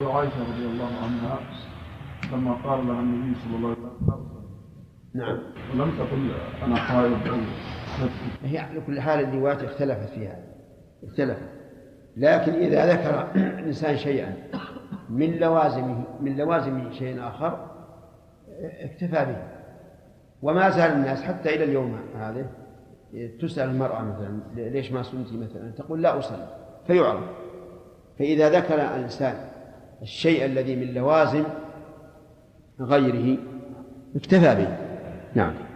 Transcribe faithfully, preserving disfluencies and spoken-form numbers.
عائشة رضي الله عنها لما قال لها النبي صلى الله عليه وسلم نعم ولم تقل أنا حائض هي على كل حال الروايات اختلفت فيها اختلفت لكن إذا ذكر الإنسان شيئا من لوازمه من لوازم شيء آخر اكتفى به. وما زال الناس حتى إلى اليوم هذا تسأل المرأة مثلا ليش ما صمتي مثلا تقول لا أصلي فيعرف. فإذا ذكر الإنسان الشيء الذي من لوازم غيره اكتفى به. نعم.